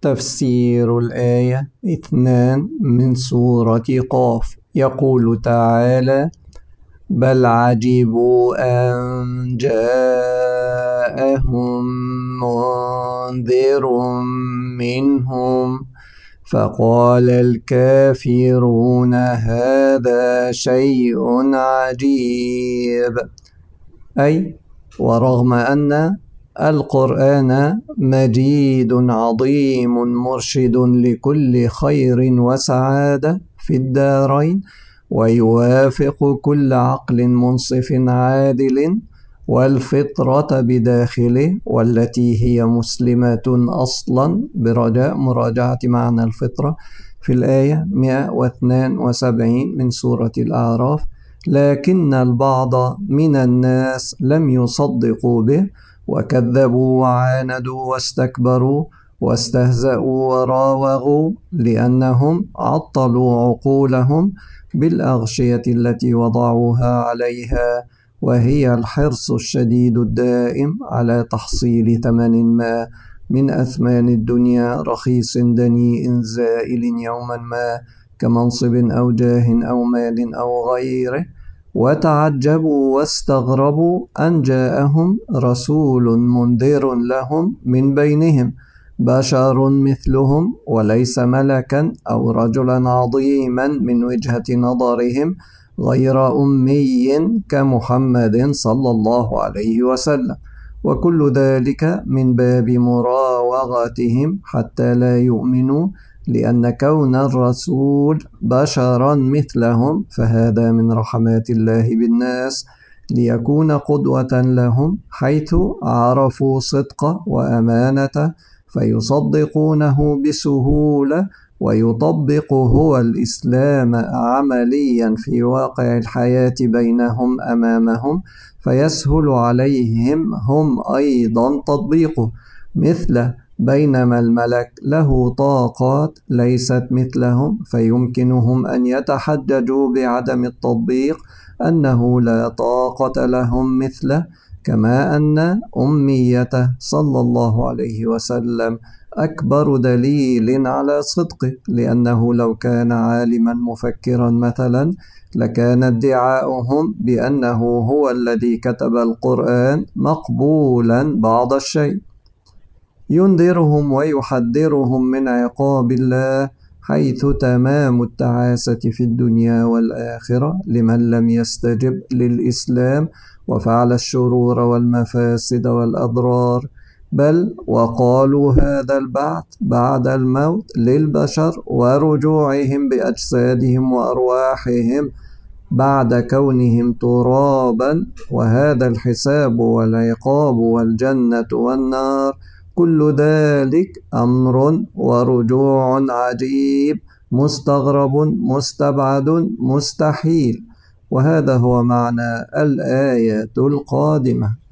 تفسير الآية 2 من سورة قاف. يقول تعالى: بل عجبوا أن جاءهم منذر منهم فقال الكافرون هذا شيء عجيب. أي ورغم أن القرآن مجيد عظيم مرشد لكل خير وسعادة في الدارين، ويوافق كل عقل منصف عادل والفطرة بداخله والتي هي مسلمة أصلا، برجاء مراجعة معنى الفطرة في الآية 172 من سورة الأعراف. لكن البعض من الناس لم يصدقوا به وكذبوا وعاندوا واستكبروا واستهزأوا وراوغوا، لأنهم عطلوا عقولهم بالأغشية التي وضعوها عليها، وهي الحرص الشديد الدائم على تحصيل ثمن ما من أثمان الدنيا رخيص دنيء زائل يوما ما، كمنصب أو جاه أو مال أو غيره. وتعجبوا واستغربوا أن جاءهم رسول منذر لهم من بينهم بشر مثلهم وليس ملكا أو رجلا عظيما من وجهة نظرهم غير أمي كمحمد صلى الله عليه وسلم، وكل ذلك من باب مراوغتهم حتى لا يؤمنوا، لأن كون الرسول بشرا مثلهم فهذا من رحمات الله بالناس ليكون قدوة لهم، حيث عرفوا صدقه وأمانته فيصدقونه بسهولة، ويطبق هو الإسلام عمليا في واقع الحياة بينهم أمامهم، فيسهل عليهم هم أيضا تطبيقه مثله. بينما الملك له طاقات ليست مثلهم، فيمكنهم أن يتحججوا بعدم التطبيق أنه لا طاقة لهم مثله، كما أن أميته صلى الله عليه وسلم أكبر دليل على صدقه، لأنه لو كان عالما مفكرا مثلا لكان ادعاؤهم بأنه هو الذي كتب القرآن مقبولا بعض الشيء. ينذرهم ويحذرهم من عقاب الله، حيث تمام التعاسة في الدنيا والآخرة لمن لم يستجب للإسلام وفعل الشرور والمفاسد والأضرار. بل وقالوا هذا البعث بعد الموت للبشر ورجوعهم بأجسادهم وأرواحهم بعد كونهم ترابا، وهذا الحساب والعقاب والجنة والنار، كل ذلك أمر ورجوع عجيب مستغرب مستبعد مستحيل. وهذا هو معنى الآية القادمة.